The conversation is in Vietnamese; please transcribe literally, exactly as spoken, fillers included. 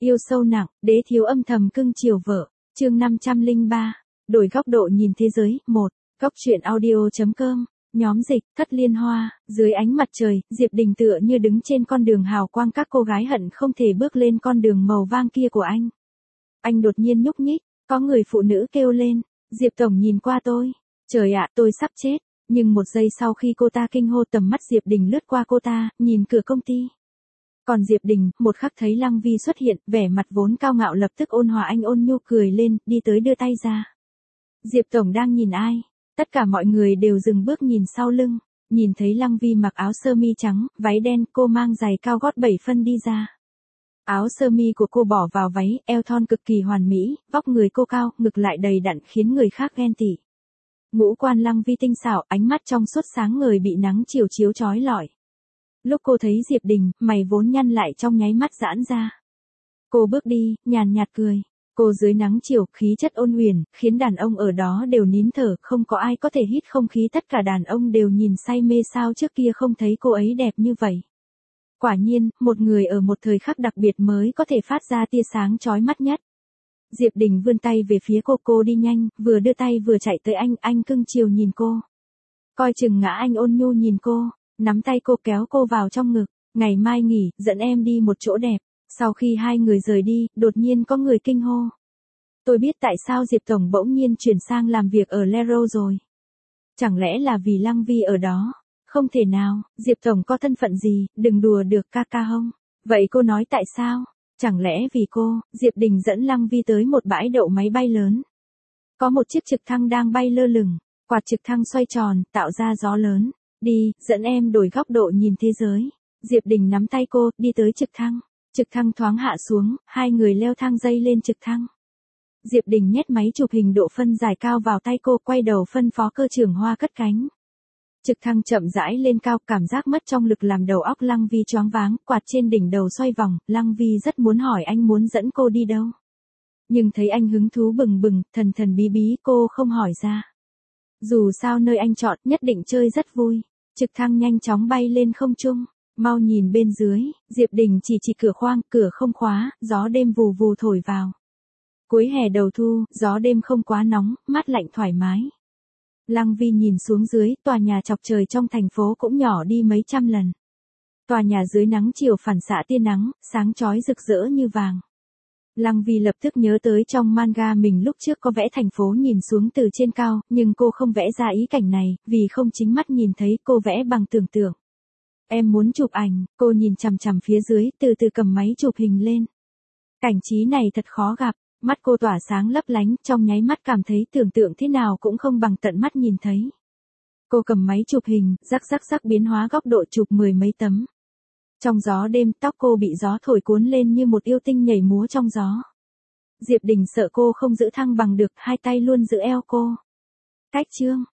Yêu sâu nặng, đế thiếu âm thầm cưng chiều vợ. Chương năm trăm lẻ ba. Đổi góc độ nhìn thế giới. một. Góc truyện audio.com. Nhóm dịch, Thất Liên Hoa. Dưới ánh mặt trời, Diệp Đình tựa như đứng trên con đường hào quang, các cô gái hận không thể bước lên con đường màu vàng kia của anh. Anh đột nhiên nhúc nhích, có người phụ nữ kêu lên. Diệp tổng nhìn qua tôi. Trời ạ, tôi sắp chết. Nhưng một giây sau khi cô ta kinh hô, tầm mắt Diệp Đình lướt qua cô ta, nhìn cửa công ty. Còn Diệp Đình, một khắc thấy Lăng Vi xuất hiện, vẻ mặt vốn cao ngạo lập tức ôn hòa, anh ôn nhu cười lên, đi tới đưa tay ra. Diệp tổng đang nhìn ai? Tất cả mọi người đều dừng bước nhìn sau lưng, nhìn thấy Lăng Vi mặc áo sơ mi trắng, váy đen, cô mang giày cao gót bảy phân đi ra. Áo sơ mi của cô bỏ vào váy, eo thon cực kỳ hoàn mỹ, vóc người cô cao, ngực lại đầy đặn khiến người khác ghen tị. Ngũ quan Lăng Vi tinh xảo, ánh mắt trong suốt sáng ngời bị nắng chiều chiếu chói lọi. Lúc cô thấy Diệp Đình, mày vốn nhăn lại trong nháy mắt giãn ra. Cô bước đi, nhàn nhạt cười. Cô dưới nắng chiều, khí chất ôn huyền, khiến đàn ông ở đó đều nín thở, không có ai có thể hít không khí, tất cả đàn ông đều nhìn say mê, sao trước kia không thấy cô ấy đẹp như vậy. Quả nhiên, một người ở một thời khắc đặc biệt mới có thể phát ra tia sáng chói mắt nhất. Diệp Đình vươn tay về phía cô, cô đi nhanh, vừa đưa tay vừa chạy tới anh, anh cưng chiều nhìn cô. Coi chừng ngã, anh ôn nhu nhìn cô, nắm tay cô kéo cô vào trong ngực, ngày mai nghỉ, dẫn em đi một chỗ đẹp. Sau khi hai người rời đi, đột nhiên có người kinh hô. Tôi biết tại sao Diệp tổng bỗng nhiên chuyển sang làm việc ở Lero rồi. Chẳng lẽ là vì Lăng Vi ở đó? Không thể nào, Diệp tổng có thân phận gì, đừng đùa được ca ca hông? Vậy cô nói tại sao? Chẳng lẽ vì cô, Diệp Đình dẫn Lăng Vi tới một bãi đậu máy bay lớn. Có một chiếc trực thăng đang bay lơ lửng, quạt trực thăng xoay tròn, tạo ra gió lớn. Đi, dẫn em đổi góc độ nhìn thế giới. Diệp Đình nắm tay cô, đi tới trực thăng. Trực thăng thoáng hạ xuống, hai người leo thang dây lên trực thăng. Diệp Đình nhét máy chụp hình độ phân giải cao vào tay cô, quay đầu phân phó cơ trưởng Hoa cất cánh. Trực thăng chậm rãi lên cao, cảm giác mất trọng lực làm đầu óc Lăng Vi choáng váng, quạt trên đỉnh đầu xoay vòng, Lăng Vi rất muốn hỏi anh muốn dẫn cô đi đâu. Nhưng thấy anh hứng thú bừng bừng, thần thần bí bí, cô không hỏi ra. Dù sao nơi anh chọn nhất định chơi rất vui. Trực thăng nhanh chóng bay lên không trung. Mau nhìn bên dưới, Diệp Đình chỉ chỉ cửa khoang, cửa không khóa, gió đêm vù vù thổi vào. Cuối hè đầu thu, gió đêm không quá nóng, mát lạnh thoải mái. Lăng Vi nhìn xuống dưới, tòa nhà chọc trời trong thành phố cũng nhỏ đi mấy trăm lần. Tòa nhà dưới nắng chiều phản xạ tia nắng, sáng chói rực rỡ như vàng. Lăng Vi lập tức nhớ tới trong manga mình lúc trước có vẽ thành phố nhìn xuống từ trên cao, nhưng cô không vẽ ra ý cảnh này, vì không chính mắt nhìn thấy, cô vẽ bằng tưởng tượng. Em muốn chụp ảnh, cô nhìn chằm chằm phía dưới, từ từ cầm máy chụp hình lên. Cảnh trí này thật khó gặp, mắt cô tỏa sáng lấp lánh, trong nháy mắt cảm thấy tưởng tượng thế nào cũng không bằng tận mắt nhìn thấy. Cô cầm máy chụp hình, rắc rắc rắc biến hóa góc độ chụp mười mấy tấm. Trong gió đêm, tóc cô bị gió thổi cuốn lên như một yêu tinh nhảy múa trong gió. Diệp Đình sợ cô không giữ thăng bằng được, hai tay luôn giữ eo cô. Cách chương.